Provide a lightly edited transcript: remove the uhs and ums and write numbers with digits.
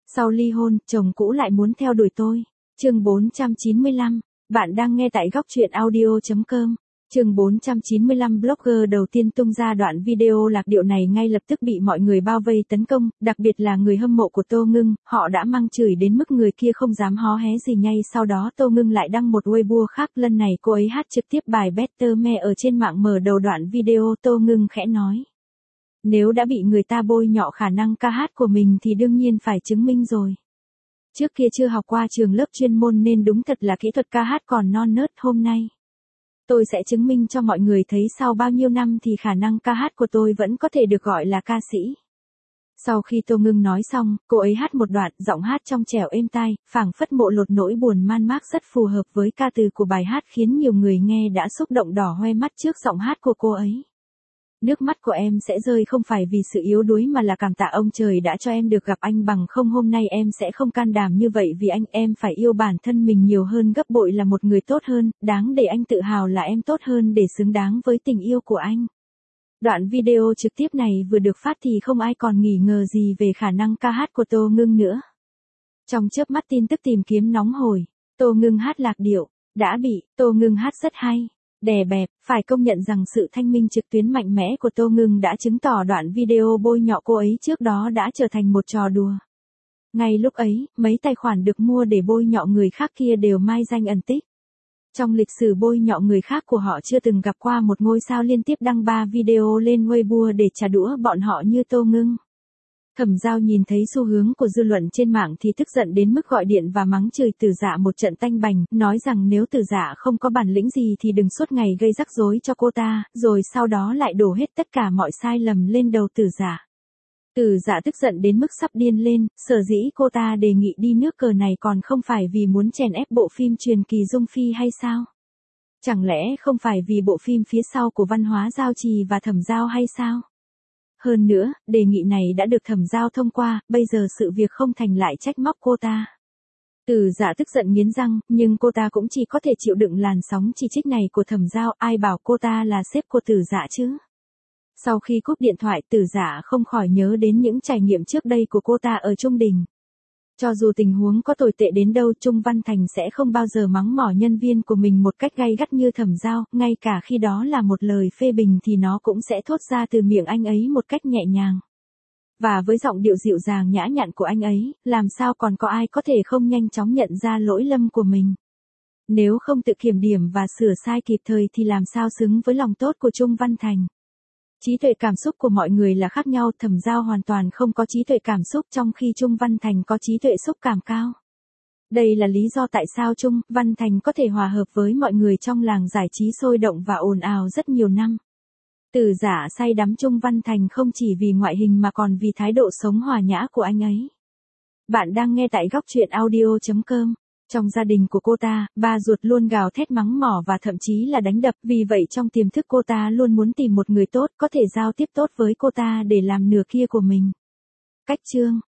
Sau ly hôn, chồng cũ lại muốn theo đuổi tôi. Chương 495. Bạn đang nghe tại góc truyện audio.com. Chương 495. Blogger đầu tiên tung ra đoạn video lạc điệu này ngay lập tức bị mọi người bao vây tấn công, đặc biệt là người hâm mộ của Tô Ngưng, họ đã mang chửi đến mức người kia không dám hó hé gì. Ngay sau đó Tô Ngưng lại đăng một Weibo khác, lần này cô ấy hát trực tiếp bài Better Me ở trên mạng. Mở đầu đoạn video, Tô Ngưng khẽ nói: nếu đã bị người ta bôi nhọ khả năng ca hát của mình thì đương nhiên phải chứng minh rồi. Trước kia chưa học qua trường lớp chuyên môn nên đúng thật là kỹ thuật ca hát còn non nớt. Hôm nay tôi sẽ chứng minh cho mọi người thấy sau bao nhiêu năm thì khả năng ca hát của tôi vẫn có thể được gọi là ca sĩ. Sau khi Tô Ngưng nói xong, cô ấy hát một đoạn, giọng hát trong trẻo êm tai, phảng phất mộ lột nỗi buồn man mác, rất phù hợp với ca từ của bài hát, khiến nhiều người nghe đã xúc động đỏ hoe mắt trước giọng hát của cô ấy. Nước mắt của em sẽ rơi không phải vì sự yếu đuối mà là cảm tạ ông trời đã cho em được gặp anh, bằng không hôm nay em sẽ không can đảm như vậy vì anh. Em phải yêu bản thân mình nhiều hơn gấp bội, là một người tốt hơn, đáng để anh tự hào là em tốt hơn để xứng đáng với tình yêu của anh. Đoạn video trực tiếp này vừa được phát thì không ai còn nghi ngờ gì về khả năng ca hát của Tô Ngưng nữa. Trong chớp mắt tin tức tìm kiếm nóng hổi, Tô Ngưng hát lạc điệu, đã bị, Tô Ngưng hát rất hay, đè bẹp. Phải công nhận rằng sự thanh minh trực tuyến mạnh mẽ của Tô Ngưng đã chứng tỏ đoạn video bôi nhọ cô ấy trước đó đã trở thành một trò đùa. Ngay lúc ấy, mấy tài khoản được mua để bôi nhọ người khác kia đều mai danh ẩn tích. Trong lịch sử bôi nhọ người khác của họ chưa từng gặp qua một ngôi sao liên tiếp đăng 3 video lên Weibo để trả đũa bọn họ như Tô Ngưng. Thẩm Giao nhìn thấy xu hướng của dư luận trên mạng thì tức giận đến mức gọi điện và mắng chửi Tử Dạ một trận tanh bành, nói rằng nếu Tử Dạ không có bản lĩnh gì thì đừng suốt ngày gây rắc rối cho cô ta, rồi sau đó lại đổ hết tất cả mọi sai lầm lên đầu Tử Dạ. Tử Dạ tức giận đến mức sắp điên lên, sở dĩ cô ta đề nghị đi nước cờ này còn không phải vì muốn chèn ép bộ phim truyền kỳ Dung Phi hay sao? Chẳng lẽ không phải vì bộ phim phía sau của Văn Hóa Giao Trì và Thẩm Giao hay sao? Hơn nữa, đề nghị này đã được Thẩm Giao thông qua, bây giờ sự việc không thành lại trách móc cô ta. Tử Dạ tức giận nghiến răng, nhưng cô ta cũng chỉ có thể chịu đựng làn sóng chỉ trích này của Thẩm Giao, ai bảo cô ta là sếp của Tử Dạ chứ. Sau khi cúp điện thoại, Tử Dạ không khỏi nhớ đến những trải nghiệm trước đây của cô ta ở Trung Đình. Cho dù tình huống có tồi tệ đến đâu, Trung Văn Thành sẽ không bao giờ mắng mỏ nhân viên của mình một cách gay gắt như Thẩm Giao, ngay cả khi đó là một lời phê bình thì nó cũng sẽ thốt ra từ miệng anh ấy một cách nhẹ nhàng. Và với giọng điệu dịu dàng nhã nhặn của anh ấy, làm sao còn có ai có thể không nhanh chóng nhận ra lỗi lầm của mình. Nếu không tự kiểm điểm và sửa sai kịp thời thì làm sao xứng với lòng tốt của Trung Văn Thành. Trí tuệ cảm xúc của mọi người là khác nhau, Thẩm Giao hoàn toàn không có trí tuệ cảm xúc trong khi Trung Văn Thành có trí tuệ xúc cảm cao. Đây là lý do tại sao Trung Văn Thành có thể hòa hợp với mọi người trong làng giải trí sôi động và ồn ào rất nhiều năm. Tử Dạ say đắm Trung Văn Thành không chỉ vì ngoại hình mà còn vì thái độ sống hòa nhã của anh ấy. Bạn đang nghe tại góc truyện audio.com. Trong gia đình của cô ta, ba ruột luôn gào thét mắng mỏ và thậm chí là đánh đập, vì vậy trong tiềm thức cô ta luôn muốn tìm một người tốt, có thể giao tiếp tốt với cô ta để làm nửa kia của mình. Cách chương